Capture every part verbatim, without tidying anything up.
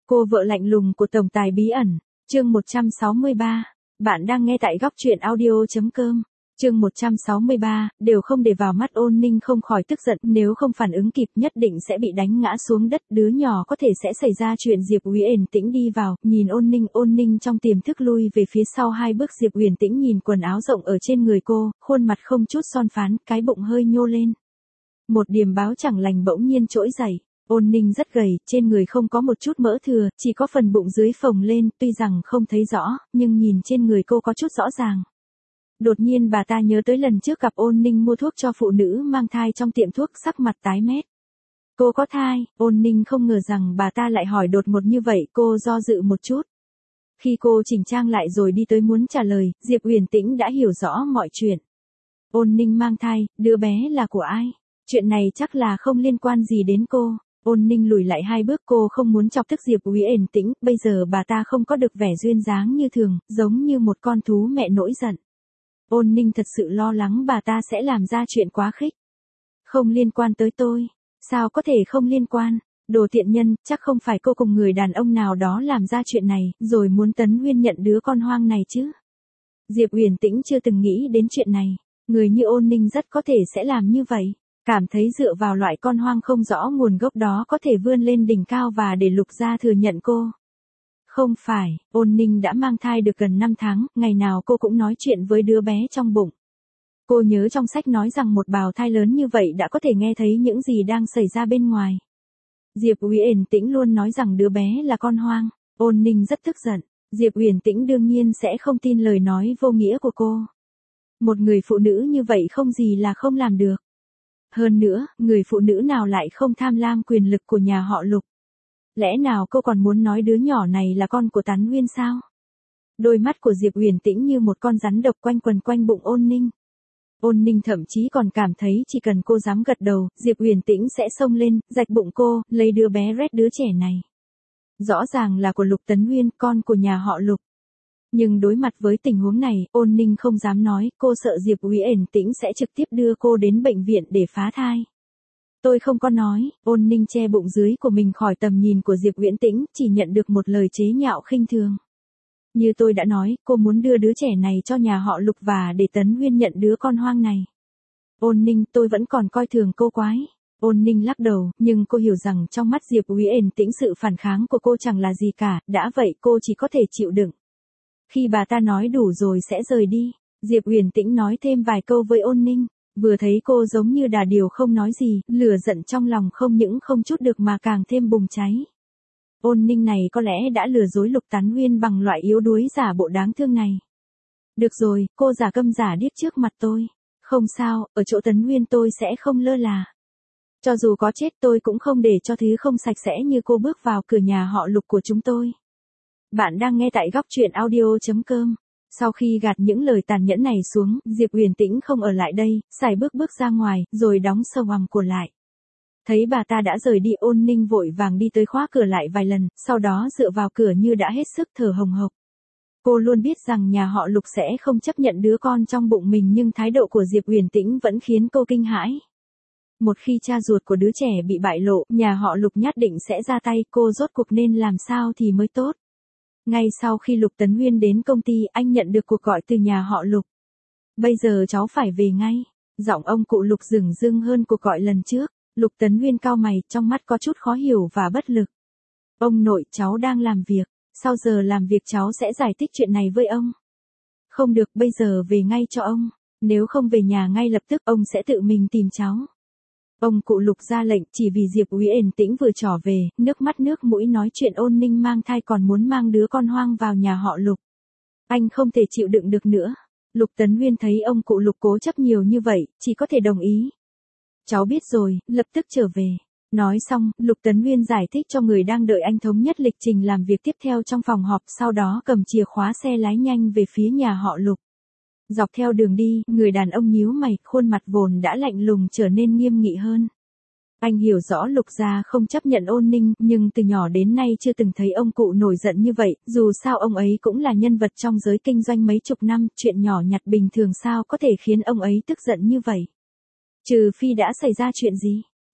Cô vợ lạnh lùng của tổng tài bí ẩn, chương một trăm sáu mươi ba. Bạn đang nghe tại góc truyện audio.com. Chương một trăm sáu mươi ba, đều không để vào mắt. Ôn Ninh không khỏi tức giận, nếu không phản ứng kịp nhất định sẽ bị đánh ngã xuống đất, đứa nhỏ có thể sẽ xảy ra chuyện. Diệp Uyển Tĩnh đi vào, nhìn Ôn Ninh, Ôn Ninh trong tiềm thức lui về phía sau hai bước. Diệp Uyển Tĩnh nhìn quần áo rộng ở trên người cô, khuôn mặt không chút son phán, cái bụng hơi nhô lên. Một điềm báo chẳng lành bỗng nhiên trỗi dậy. Ôn Ninh rất gầy, trên người không có một chút mỡ thừa, chỉ có phần bụng dưới phồng lên, tuy rằng không thấy rõ, nhưng nhìn trên người cô có chút rõ ràng. Đột nhiên bà ta nhớ tới lần trước gặp Ôn Ninh mua thuốc cho phụ nữ mang thai trong tiệm thuốc, sắc mặt tái mét. Cô có thai? Ôn Ninh không ngờ rằng bà ta lại hỏi đột ngột như vậy, cô do dự một chút. Khi cô chỉnh trang lại rồi đi tới muốn trả lời, Diệp Uyển Tĩnh đã hiểu rõ mọi chuyện. Ôn Ninh mang thai, đứa bé là của ai? Chuyện này chắc là không liên quan gì đến cô. Ôn Ninh lùi lại hai bước, cô không muốn chọc tức Diệp Uyển Tĩnh, bây giờ bà ta không có được vẻ duyên dáng như thường, giống như một con thú mẹ nổi giận. Ôn Ninh thật sự lo lắng bà ta sẽ làm ra chuyện quá khích. Không liên quan tới tôi. Sao có thể không liên quan? Đồ tiện nhân, chắc không phải cô cùng người đàn ông nào đó làm ra chuyện này, rồi muốn Tấn Huyên nhận đứa con hoang này chứ? Diệp Uyển Tĩnh chưa từng nghĩ đến chuyện này. Người như Ôn Ninh rất có thể sẽ làm như vậy. Cảm thấy dựa vào loại con hoang không rõ nguồn gốc đó có thể vươn lên đỉnh cao và để Lục gia thừa nhận cô. Không phải, Ôn Ninh đã mang thai được gần năm tháng, ngày nào cô cũng nói chuyện với đứa bé trong bụng. Cô nhớ trong sách nói rằng một bào thai lớn như vậy đã có thể nghe thấy những gì đang xảy ra bên ngoài. Diệp Uyển Tĩnh luôn nói rằng đứa bé là con hoang. Ôn Ninh rất tức giận. Diệp Uyển Tĩnh đương nhiên sẽ không tin lời nói vô nghĩa của cô. Một người phụ nữ như vậy không gì là không làm được. Hơn nữa, người phụ nữ nào lại không tham lam quyền lực của nhà họ Lục? Lẽ nào cô còn muốn nói đứa nhỏ này là con của Tấn Huyên sao? Đôi mắt của Diệp Uyển Tĩnh như một con rắn độc quanh quần quanh bụng Ôn Ninh. Ôn Ninh thậm chí còn cảm thấy chỉ cần cô dám gật đầu, Diệp Uyển Tĩnh sẽ xông lên, rạch bụng cô, lấy đứa bé rét đứa trẻ này. Rõ ràng là của Lục Tấn Huyên, con của nhà họ Lục. Nhưng đối mặt với tình huống này, Ôn Ninh không dám nói, cô sợ Diệp Uyển Tĩnh sẽ trực tiếp đưa cô đến bệnh viện để phá thai. Tôi không có nói. Ôn Ninh che bụng dưới của mình khỏi tầm nhìn của Diệp Uyển Tĩnh, chỉ nhận được một lời chế nhạo khinh thường. Như tôi đã nói, cô muốn đưa đứa trẻ này cho nhà họ Lục và để Tấn Huyên nhận đứa con hoang này. Ôn Ninh, tôi vẫn còn coi thường cô quái. Ôn Ninh lắc đầu, nhưng cô hiểu rằng trong mắt Diệp Uyển Tĩnh sự phản kháng của cô chẳng là gì cả, đã vậy cô chỉ có thể chịu đựng. Khi bà ta nói đủ rồi sẽ rời đi, Diệp Uyển Tĩnh nói thêm vài câu với Ôn Ninh. Vừa thấy cô giống như đà điểu không nói gì, lửa giận trong lòng không những không chút được mà càng thêm bùng cháy. Ôn Ninh này có lẽ đã lừa dối Lục Tấn Huyên bằng loại yếu đuối giả bộ đáng thương này. Được rồi, cô giả câm giả điếc trước mặt tôi. Không sao, ở chỗ Tấn Huyên tôi sẽ không lơ là. Cho dù có chết tôi cũng không để cho thứ không sạch sẽ như cô bước vào cửa nhà họ Lục của chúng tôi. Bạn đang nghe tại góc truyện audio.com. Sau khi gạt những lời tàn nhẫn này xuống, Diệp Uyển Tĩnh không ở lại đây, sải bước bước ra ngoài, rồi đóng sờ ngoằm của lại. Thấy bà ta đã rời đi, Ôn Ninh vội vàng đi tới khóa cửa lại vài lần, sau đó dựa vào cửa như đã hết sức thở hồng hộc. Cô luôn biết rằng nhà họ Lục sẽ không chấp nhận đứa con trong bụng mình, nhưng thái độ của Diệp Uyển Tĩnh vẫn khiến cô kinh hãi. Một khi cha ruột của đứa trẻ bị bại lộ, nhà họ Lục nhất định sẽ ra tay, cô rốt cuộc nên làm sao thì mới tốt. Ngay sau khi Lục Tấn Huyên đến công ty, anh nhận được cuộc gọi từ nhà họ Lục. Bây giờ cháu phải về ngay. Giọng ông cụ Lục dửng dưng hơn cuộc gọi lần trước. Lục Tấn Huyên cau mày, trong mắt có chút khó hiểu và bất lực. Ông nội, cháu đang làm việc. Sau giờ làm việc cháu sẽ giải thích chuyện này với ông. Không được, bây giờ về ngay cho ông. Nếu không về nhà ngay lập tức, ông sẽ tự mình tìm cháu. Ông cụ Lục ra lệnh, chỉ vì Diệp Uyển Tĩnh vừa trỏ về, nước mắt nước mũi nói chuyện Ôn Ninh mang thai còn muốn mang đứa con hoang vào nhà họ Lục. Anh không thể chịu đựng được nữa. Lục Tấn Huyên thấy ông cụ Lục cố chấp nhiều như vậy, chỉ có thể đồng ý. Cháu biết rồi, lập tức trở về. Nói xong, Lục Tấn Huyên giải thích cho người đang đợi anh thống nhất lịch trình làm việc tiếp theo trong phòng họp, sau đó cầm chìa khóa xe lái nhanh về phía nhà họ Lục. Dọc theo đường đi, người đàn ông nhíu mày, khuôn mặt vốn đã lạnh lùng trở nên nghiêm nghị hơn. Anh hiểu rõ Lục gia không chấp nhận Ôn Ninh, nhưng từ nhỏ đến nay chưa từng thấy ông cụ nổi giận như vậy, dù sao ông ấy cũng là nhân vật trong giới kinh doanh mấy chục năm, chuyện nhỏ nhặt bình thường sao có thể khiến ông ấy tức giận như vậy. Trừ phi đã xảy ra chuyện gì.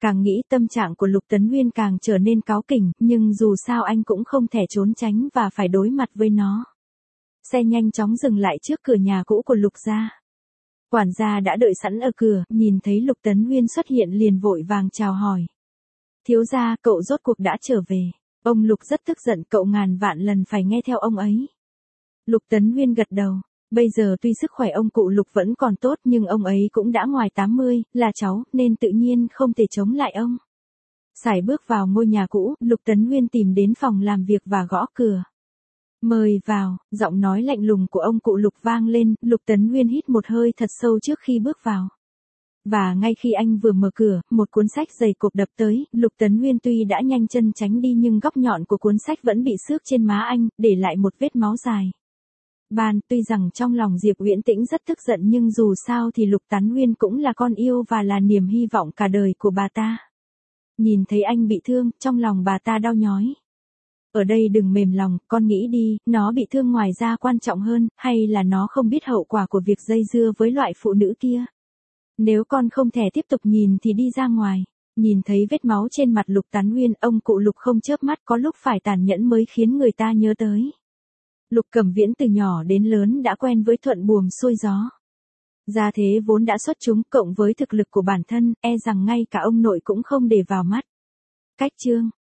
Càng nghĩ tâm trạng của Lục Tấn Nguyên càng trở nên cáu kỉnh, nhưng dù sao anh cũng không thể trốn tránh và phải đối mặt với nó. Xe nhanh chóng dừng lại trước cửa nhà cũ của Lục gia. Quản gia đã đợi sẵn ở cửa, nhìn thấy Lục Tấn Nguyên xuất hiện liền vội vàng chào hỏi. Thiếu gia, cậu rốt cuộc đã trở về. Ông Lục rất tức giận, cậu ngàn vạn lần phải nghe theo ông ấy. Lục Tấn Nguyên gật đầu. Bây giờ tuy sức khỏe ông cụ Lục vẫn còn tốt nhưng ông ấy cũng đã ngoài tám mươi, là cháu, nên tự nhiên không thể chống lại ông. Sải bước vào ngôi nhà cũ, Lục Tấn Nguyên tìm đến phòng làm việc và gõ cửa. Mời vào, giọng nói lạnh lùng của ông cụ Lục vang lên, Lục Tấn Nguyên hít một hơi thật sâu trước khi bước vào. Và ngay khi anh vừa mở cửa, một cuốn sách dày cộp đập tới, Lục Tấn Nguyên tuy đã nhanh chân tránh đi nhưng góc nhọn của cuốn sách vẫn bị xước trên má anh, để lại một vết máu dài. Ban, tuy rằng trong lòng Diệp Uyển Tĩnh rất tức giận nhưng dù sao thì Lục Tấn Nguyên cũng là con yêu và là niềm hy vọng cả đời của bà ta. Nhìn thấy anh bị thương, trong lòng bà ta đau nhói. Ở đây đừng mềm lòng, con nghĩ đi, nó bị thương ngoài ra quan trọng hơn, hay là nó không biết hậu quả của việc dây dưa với loại phụ nữ kia. Nếu con không thể tiếp tục nhìn thì đi ra ngoài. Nhìn thấy vết máu trên mặt Lục Tấn Nguyên, ông cụ Lục không chớp mắt, có lúc phải tàn nhẫn mới khiến người ta nhớ tới. Lục Cẩm Viễn từ nhỏ đến lớn đã quen với thuận buồm xuôi gió. Gia thế vốn đã xuất chúng, cộng với thực lực của bản thân, e rằng ngay cả ông nội cũng không để vào mắt. Cách chương